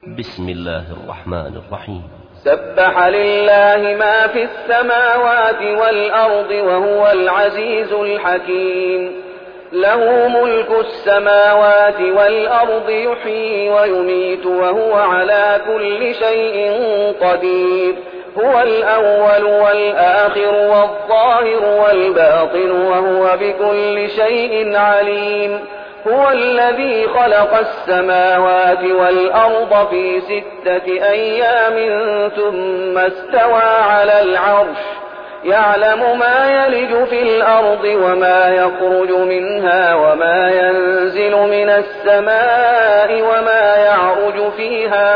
بسم الله الرحمن الرحيم. سبح لله ما في السماوات والأرض وهو العزيز الحكيم. له ملك السماوات والأرض يحيي ويميت وهو على كل شيء قدير. هو الأول والآخر والظاهر والباطن وهو بكل شيء عليم. هو الذي خلق السماوات والأرض في 6 أيام ثم استوى على العرش يعلم ما يلج في الأرض وما يخرج منها وما ينزل من السماء وما يعرج فيها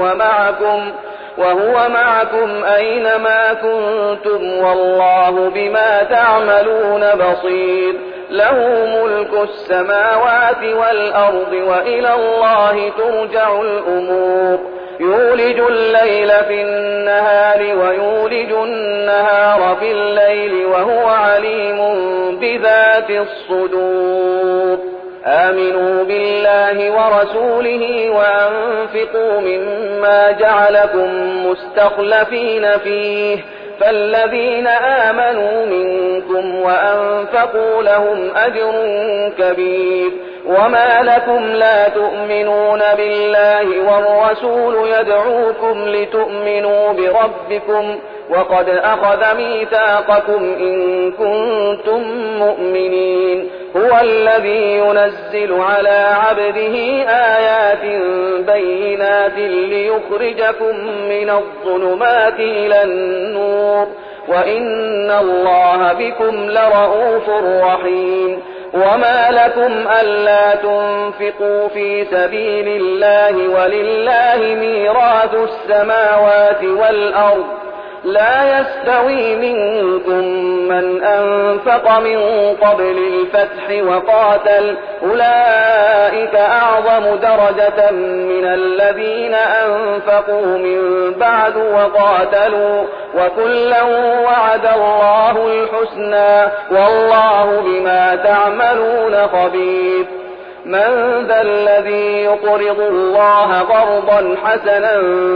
وهو معكم أينما كنتم والله بما تعملون بصير. له ملك السماوات والأرض وإلى الله ترجع الأمور. يولج الليل في النهار ويولج النهار في الليل وهو عليم بذات الصدور. آمنوا بالله ورسوله وأنفقوا مما جعلكم مستخلفين فيه فالذين آمنوا منكم وأنفقوا لهم أجر كبير. وما لكم لا تؤمنون بالله والرسول يدعوكم لتؤمنوا بربكم وقد أخذ ميثاقكم إن كنتم مؤمنين. هو الذي ينزل على عبده آيات بينات ليخرجكم من الظلمات إلى النور وإن الله بكم لرءوف رحيم. وما لكم ألا تنفقوا في سبيل الله ولله ميراث السماوات والأرض لا يستوي منكم من أنفق من قبل الفتح وقاتل أولئك أعظم درجة من الذين أنفقوا من بعد وقاتلوا وكلا وعد الله الحسنى والله بما تعملون خبير. من ذا الذي يقرض الله قرضا حسنا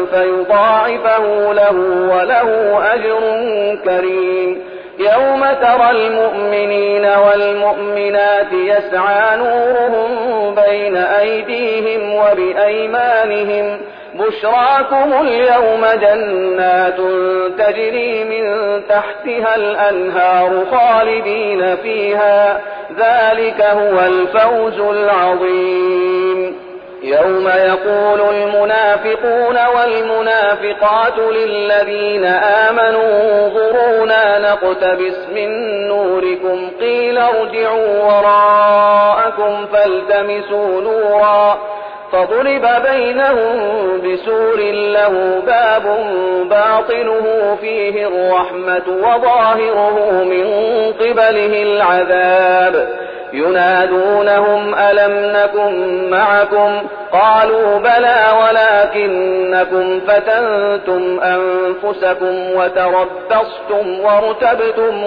فيضاعفه له وله أجر كريم. يوم ترى المؤمنين والمؤمنات يسعى نورهم بين أيديهم وبأيمانهم بشراكم اليوم جنات تجري من تحتها الأنهار خالدين فيها ذلك هو الفوز العظيم. يوم يقول المنافقون والمنافقات للذين آمنوا انظرونا نقتبس من نوركم قيل ارجعوا وراءكم فالتمسوا نورا فضرب بينهم بسور له باب باطنه فيه الرحمة وظاهره من قبله العذاب. ينادونهم ألم نكن معكم قالوا بلى ولكنكم فتنتم أنفسكم وتربصتم وارتبتم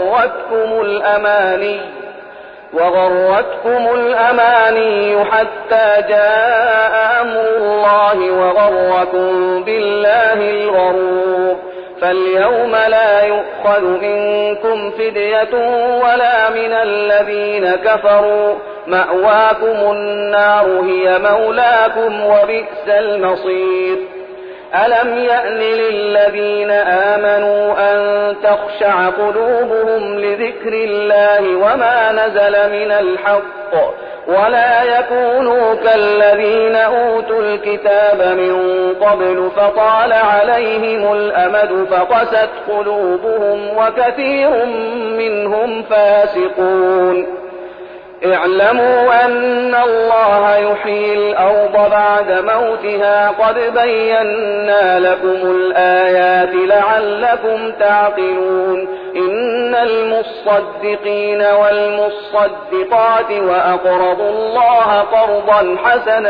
وغرتكم الأماني حتى جاء أمر الله وغركم بالله الغرور. فاليوم لا يؤخذ منكم فدية ولا من الذين كفروا مأواكم النار هي مولاكم وبئس المصير. ألم يأن للذين آمنوا أن تخشع قلوبهم لذكر الله وما نزل من الحق ولا يكونوا كالذين أوتوا الكتاب من قبل فطال عليهم الأمد فقست قلوبهم وكثير منهم فاسقون. اعلموا أن الله يحيي الأرض بعد موتها قد بينا لكم الآيات لعلكم تعقلون. إن المصدقين والمصدقات وأقرضوا الله قرضا حسنا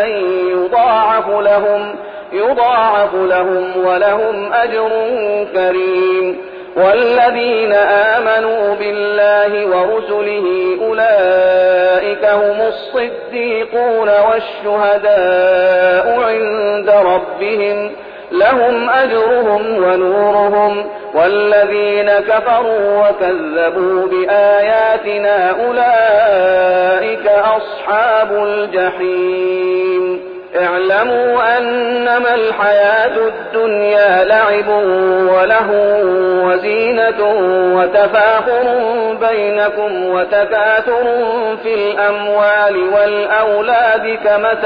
يضاعف لهم ولهم أجر كريم. والذين آمنوا بالله ورسله أولئك هم الصديقون والشهداء عند ربهم لهم أجرهم ونورهم والذين كفروا وكذبوا بآياتنا أولئك أصحاب الجحيم اعلموا أنما الحياة الدنيا لعب وله وزينة وتفاخر بينكم وتكاثر في الأموال والأولاد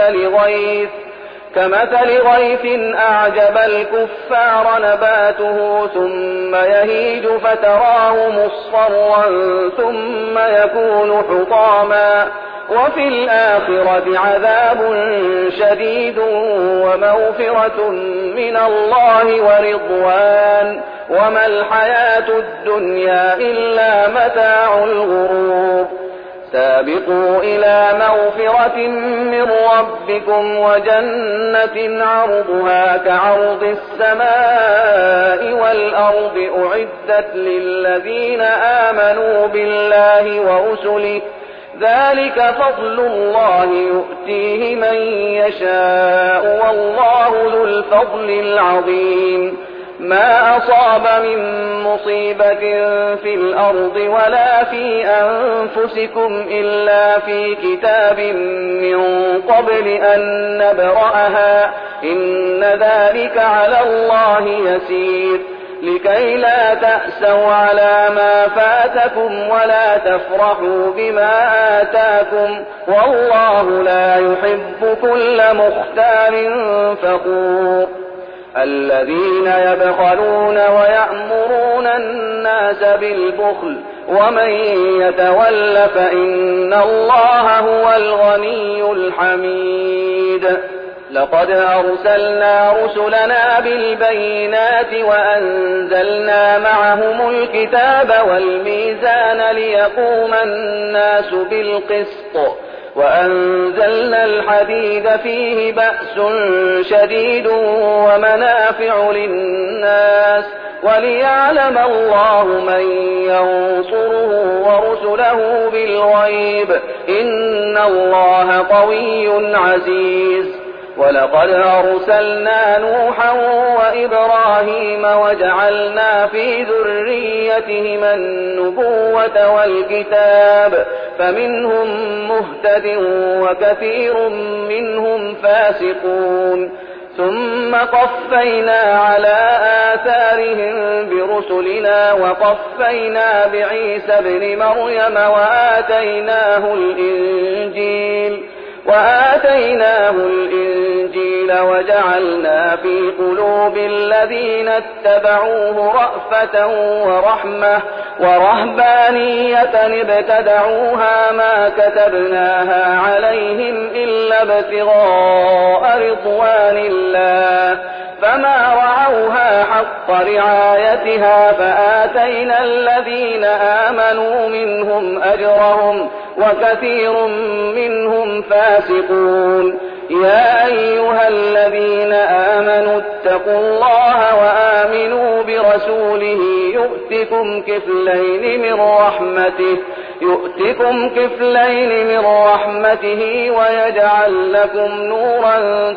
كمثل غيث أعجب الكفار نباته ثم يهيج فتراه مصفرا ثم يكون حطاما وفي الآخرة عذاب شديد ومغفرة من الله ورضوان وما الحياة الدنيا إلا متاع الغرور سابقوا إلى مغفرة من ربكم وجنة عرضها كعرض السماء والأرض أعدت للذين آمنوا بالله ورسله ذلك فضل الله يؤتيه من يشاء والله ذو الفضل العظيم ما أصاب من مصيبة في الأرض ولا في أنفسكم إلا في كتاب من قبل أن نبرأها إن ذلك على الله يسير لكي لا تأسوا على ما فاتكم ولا تفرحوا بما آتاكم والله لا يحب كل مختال فخور الذين يبخلون ويأمرون الناس بالبخل ومن يتول فإن الله هو الغني الحميد لقد أرسلنا رسلنا بالبينات وأنزلنا معهم الكتاب والميزان ليقوم الناس بالقسط وأنزلنا الحديد فيه بأس شديد ومنافع للناس وليعلم الله من ينصره ورسله بالغيب إن الله قوي عزيز ولقد أرسلنا نوحا وإبراهيم وجعلنا في ذريتهما النبوة والكتاب فمنهم مهتد وكثير منهم فاسقون ثم قفينا على آثارهم برسلنا وقفينا بعيسى ابن مريم وآتيناه الإنجيل وجعلنا في قلوب الذين اتبعوه رأفة ورهبانية ابتدعوها ما كتبناها عليهم إلا ابتغاء رضوان الله فما رعوها حق رعايتها فآتينا الذين آمنوا منهم أجرهم وكثير منهم فاسقون يا أيها الذين آمنوا اتقوا الله وآمنوا برسوله يؤتكم كفلين من رحمته ويجعل لكم نورا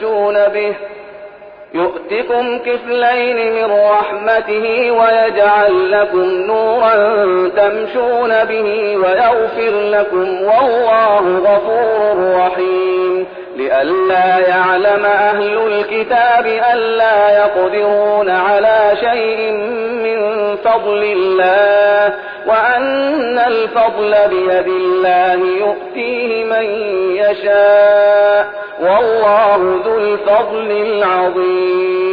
تمشون به ويغفر لكم والله غفور رحيم لئلا يعلم أهل الكتاب ألا يقدرون على شيء من فضل الله وأن الفضل بيد الله يؤتيه من يشاء والله ذو الفضل العظيم